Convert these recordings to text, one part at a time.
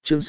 Chương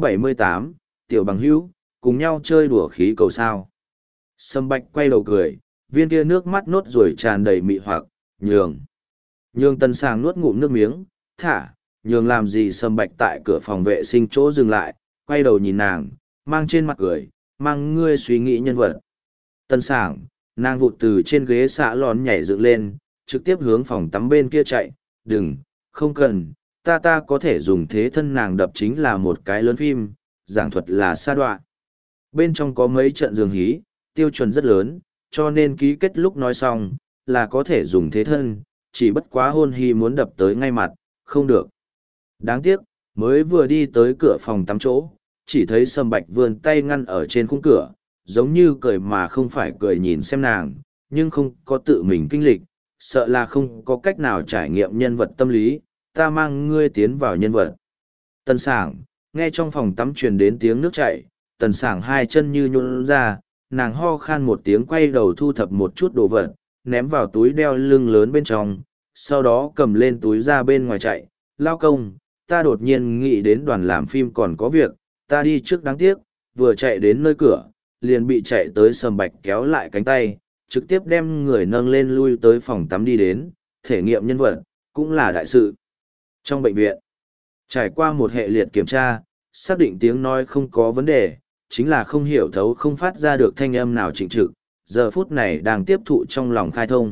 678, Tiểu bằng hữu, cùng nhau chơi đùa khí cầu sao. Sâm Bạch quay đầu cười, viên kia nước mắt nốt rồi tràn đầy mị hoặc, nhường. Nhường Tần Sàng nuốt ngụm nước miếng, thả, nhường làm gì. Sâm Bạch tại cửa phòng vệ sinh chỗ dừng lại, quay đầu nhìn nàng, mang trên mặt cười, mang ngươi suy nghĩ nhân vật. Tần Sàng, nàng vụt từ trên ghế xạ lòn nhảy dựng lên, trực tiếp hướng phòng tắm bên kia chạy, đừng, không cần, ta có thể dùng thế thân. Nàng đập chính là một cái lớn phim, giảng thuật là sa đoạ. Bên trong có mấy trận giường hí, tiêu chuẩn rất lớn, cho nên ký kết lúc nói xong, là có thể dùng thế thân, chỉ bất quá hôn hy muốn đập tới ngay mặt, không được. Đáng tiếc, mới vừa đi tới cửa phòng tắm chỗ, chỉ thấy Sâm Bạch vươn tay ngăn ở trên khung cửa, giống như cười mà không phải cười nhìn xem nàng, nhưng không có tự mình kinh lịch, sợ là không có cách nào trải nghiệm nhân vật tâm lý, ta mang ngươi tiến vào nhân vật. Tần Sảng, nghe trong phòng tắm truyền đến tiếng nước chảy, Tần Sảng hai chân như nhũn ra, nàng ho khan một tiếng quay đầu thu thập một chút đồ vật, ném vào túi đeo lưng lớn bên trong, sau đó cầm lên túi ra bên ngoài chạy, lao công, ta đột nhiên nghĩ đến đoàn làm phim còn có việc, ta đi trước đáng tiếc, vừa chạy đến nơi cửa, liền bị chạy tới Sâm Bạch kéo lại cánh tay, trực tiếp đem người nâng lên lui tới phòng tắm đi đến, thể nghiệm nhân vật, cũng là đại sự. Trong bệnh viện, trải qua một hệ liệt kiểm tra, xác định tiếng nói không có vấn đề, chính là không hiểu thấu không phát ra được thanh âm nào chỉnh trực, giờ phút này đang tiếp thụ trong lòng khai thông.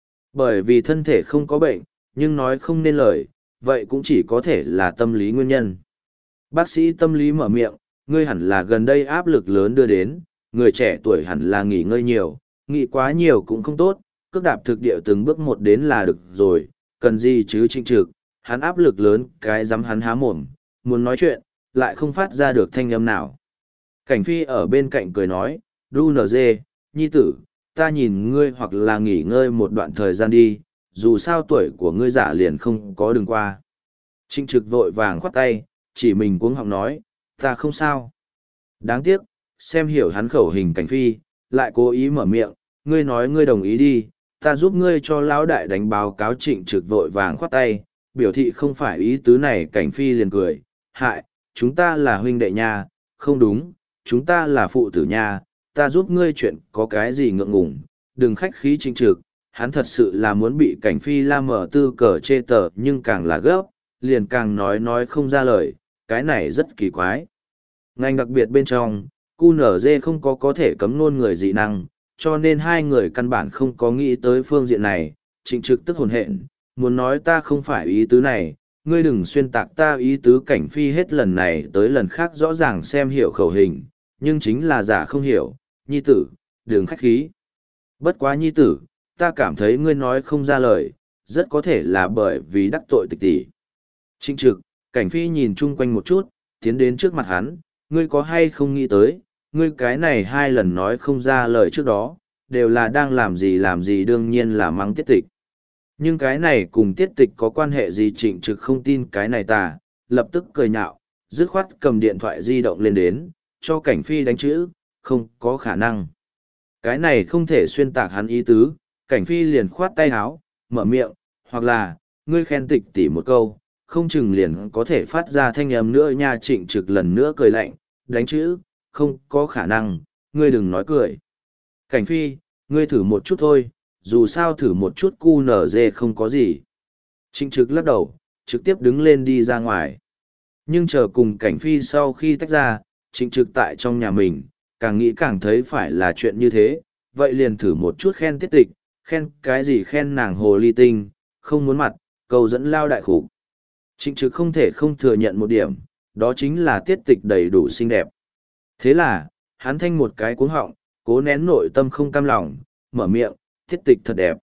Bởi vì thân thể không có bệnh, nhưng nói không nên lời, vậy cũng chỉ có thể là tâm lý nguyên nhân. Bác sĩ tâm lý mở miệng, ngươi hẳn là gần đây áp lực lớn đưa đến, người trẻ tuổi hẳn là nghỉ ngơi nhiều, nghỉ quá nhiều cũng không tốt, cước đạp thực địa từng bước một đến là được rồi, cần gì chứ trịnh trực, hắn áp lực lớn cái dám hắn há mồm, muốn nói chuyện, lại không phát ra được thanh âm nào. Cảnh Phi ở bên cạnh cười nói, Đu NG, nhi tử, ta nhìn ngươi hoặc là nghỉ ngơi một đoạn thời gian đi, dù sao tuổi của ngươi giả liền không có đường qua. Trịnh trực vội vàng khoát tay, chỉ mình cuống họng nói, ta không sao. Đáng tiếc, xem hiểu hắn khẩu hình Cảnh Phi, lại cố ý mở miệng, ngươi nói ngươi đồng ý đi, ta giúp ngươi cho lão đại đánh báo cáo. Trịnh trực vội vàng khoát tay, biểu thị không phải ý tứ này. Cảnh Phi liền cười, hại, chúng ta là huynh đệ nha, không đúng, chúng ta là phụ tử nha, ta giúp ngươi chuyện có cái gì ngượng ngùng, đừng khách khí. Trịnh trực, hắn thật sự là muốn bị Cảnh Phi la mở tư cờ chê tờ, nhưng càng là gấp, liền càng nói không ra lời, cái này rất kỳ quái. Ngành đặc biệt bên trong, QNZ không có thể cấm nôn người dị năng, cho nên hai người căn bản không có nghĩ tới phương diện này. Trịnh trực tức hồn hện, muốn nói ta không phải ý tứ này, ngươi đừng xuyên tạc ta ý tứ. Cảnh Phi hết lần này tới lần khác rõ ràng xem hiểu khẩu hình, nhưng chính là giả không hiểu, nhi tử, đừng khách khí. Bất quá nhi tử, ta cảm thấy ngươi nói không ra lời, rất có thể là bởi vì đắc tội tịch tỷ. Trịnh trực, Cảnh Phi nhìn chung quanh một chút, tiến đến trước mặt hắn, ngươi có hay không nghĩ tới, ngươi cái này hai lần nói không ra lời trước đó, đều là đang làm gì, đương nhiên là mắng tiết tịch. Nhưng cái này cùng tiết tịch có quan hệ gì? Trịnh trực không tin cái này ta, lập tức cười nhạo, dứt khoát cầm điện thoại di động lên đến, cho Cảnh Phi đánh chữ, không có khả năng. Cái này không thể xuyên tạc hắn ý tứ. Cảnh Phi liền khoát tay áo, mở miệng, hoặc là, ngươi khen tịch tỉ một câu, không chừng liền có thể phát ra thanh âm nữa nha. Trịnh trực lần nữa cười lạnh, đánh chữ, không có khả năng, ngươi đừng nói cười. Cảnh Phi, ngươi thử một chút thôi, dù sao thử một chút QNZ không có gì. Trịnh trực lắc đầu, trực tiếp đứng lên đi ra ngoài. Nhưng chờ cùng Cảnh Phi sau khi tách ra, trịnh trực tại trong nhà mình, càng nghĩ càng thấy phải là chuyện như thế, vậy liền thử một chút khen tiết tịch, khen cái gì? Khen nàng hồ ly tinh, không muốn mặt, cầu dẫn lao đại khủng. Trịnh trực không thể không thừa nhận một điểm, đó chính là tiết tịch đầy đủ xinh đẹp. Thế là, hắn thanh một cái cuống họng, cố nén nội tâm không cam lòng, mở miệng, tiết tịch thật đẹp.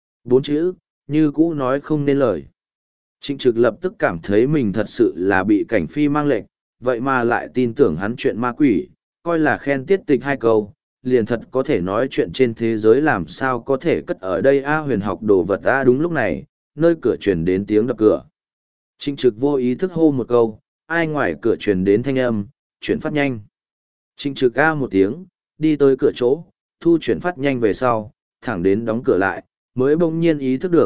4 chữ, như cũ nói không nên lời. Trịnh trực lập tức cảm thấy mình thật sự là bị Cảnh Phi mang lệnh, vậy mà lại tin tưởng hắn chuyện ma quỷ, coi là khen tiết tịch 2 câu, liền thật có thể nói chuyện trên thế giới. Làm sao có thể cất ở đây huyền học đồ vật Đúng lúc này, nơi cửa truyền đến tiếng đập cửa. Trịnh trực vô ý thức hô một câu, ai ngoài cửa truyền đến thanh âm, chuyển phát nhanh. Trịnh trực một tiếng, đi tới cửa chỗ, thu chuyển phát nhanh về sau, thẳng đến đóng cửa lại, mới bỗng nhiên ý thức được,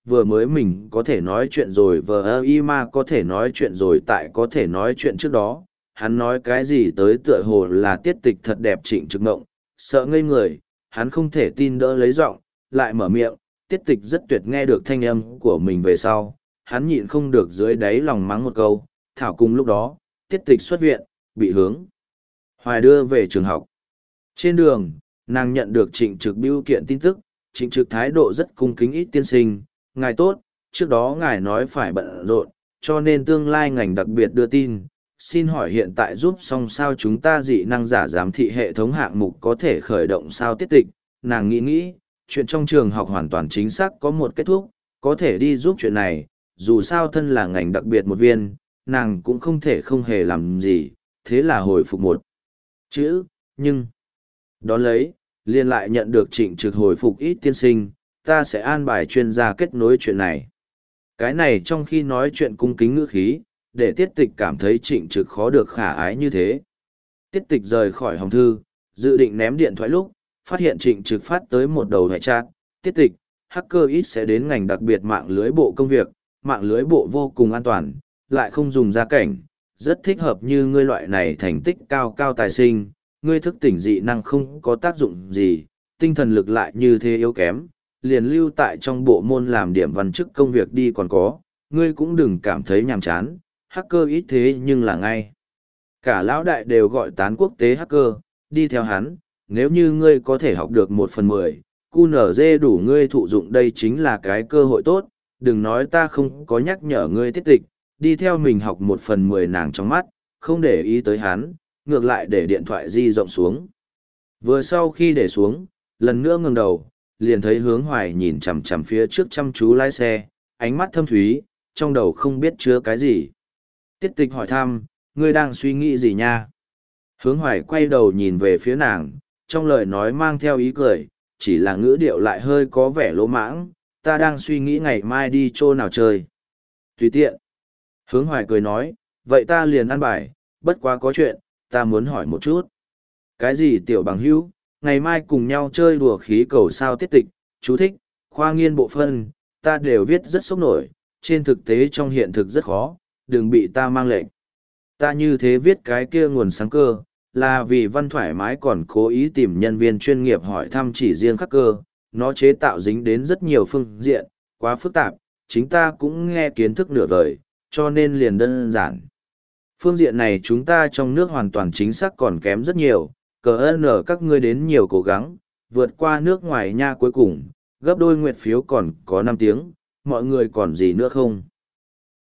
vừa mới mình có thể nói chuyện rồi vờ y ma có thể nói chuyện rồi tại có thể nói chuyện trước đó. Hắn nói cái gì tới tựa hồ là tiết tịch thật đẹp Trịnh Trực Ngộng, sợ ngây người, hắn không thể tin đỡ lấy giọng, lại mở miệng, tiết tịch rất tuyệt nghe được thanh âm của mình về sau, hắn nhịn không được dưới đáy lòng mắng một câu, thảo cùng lúc đó, tiết tịch xuất viện, bị Hướng Hoài đưa về trường học. Trên đường, nàng nhận được Trịnh Trực bưu kiện tin tức, Trịnh Trực thái độ rất cung kính ít tiên sinh, ngài tốt, trước đó ngài nói phải bận rộn, cho nên tương lai ngành đặc biệt đưa tin. Xin hỏi hiện tại giúp xong sao chúng ta dị năng giả giám thị hệ thống hạng mục có thể khởi động sao tiết tịch, nàng nghĩ, chuyện trong trường học hoàn toàn chính xác có một kết thúc, có thể đi giúp chuyện này, dù sao thân là ngành đặc biệt một viên, nàng cũng không thể không hề làm gì, thế là hồi phục một chữ, nhưng đón lấy, liền lại nhận được Trịnh Trực hồi phục ít tiên sinh, ta sẽ an bài chuyên gia kết nối chuyện này. Cái này trong khi nói chuyện cung kính ngữ khí, để tiết tịch cảm thấy Trịnh Trực khó được khả ái như thế. Tiết tịch rời khỏi hòm thư, dự định ném điện thoại lúc, phát hiện Trịnh Trực phát tới một đầu hệ chat, tiết tịch, hacker ít sẽ đến ngành đặc biệt mạng lưới bộ công việc, mạng lưới bộ vô cùng an toàn, lại không dùng gia cảnh, rất thích hợp như ngươi loại này thành tích cao cao tài sinh, ngươi thức tỉnh dị năng không có tác dụng gì, tinh thần lực lại như thế yếu kém, liền lưu tại trong bộ môn làm điểm văn chức công việc đi còn có, ngươi cũng đừng cảm thấy nhàm chán, hacker ít thế nhưng là ngay. Cả lão đại đều gọi tán quốc tế hacker, đi theo hắn, nếu như ngươi có thể học được 1/10, QNZ đủ ngươi thụ dụng đây chính là cái cơ hội tốt, đừng nói ta không có nhắc nhở ngươi tiết tịch, đi theo mình học 1/10 nàng trong mắt, không để ý tới hắn, ngược lại để điện thoại di rộng xuống. Vừa sau khi để xuống, lần nữa ngẩng đầu, liền thấy Hướng Hoài nhìn chằm chằm phía trước chăm chú lái xe, ánh mắt thâm thúy, trong đầu không biết chứa cái gì. Tiết tịch hỏi thăm, ngươi đang suy nghĩ gì nha? Hướng Hoài quay đầu nhìn về phía nàng, trong lời nói mang theo ý cười, chỉ là ngữ điệu lại hơi có vẻ lỗ mãng, ta đang suy nghĩ ngày mai đi chỗ nào chơi. Tùy tiện. Hướng Hoài cười nói, vậy ta liền ăn bài, bất quá có chuyện, ta muốn hỏi một chút. Cái gì tiểu bằng hữu, ngày mai cùng nhau chơi đùa khí cầu sao tiết tịch, chú thích, khoa nghiên bộ phân, ta đều viết rất sốc nổi, trên thực tế trong hiện thực rất khó, đừng bị ta mang lệnh. Ta như thế viết cái kia nguồn sáng cơ, là vì văn thoải mái còn cố ý tìm nhân viên chuyên nghiệp hỏi thăm chỉ riêng khắc cơ, nó chế tạo dính đến rất nhiều phương diện, quá phức tạp, chính ta cũng nghe kiến thức nửa vời, cho nên liền đơn giản. Phương diện này chúng ta trong nước hoàn toàn chính xác còn kém rất nhiều, cờ ơn ở các ngươi đến nhiều cố gắng, vượt qua nước ngoài nha cuối cùng, gấp đôi nguyệt phiếu còn có 5 tiếng, mọi người còn gì nữa không?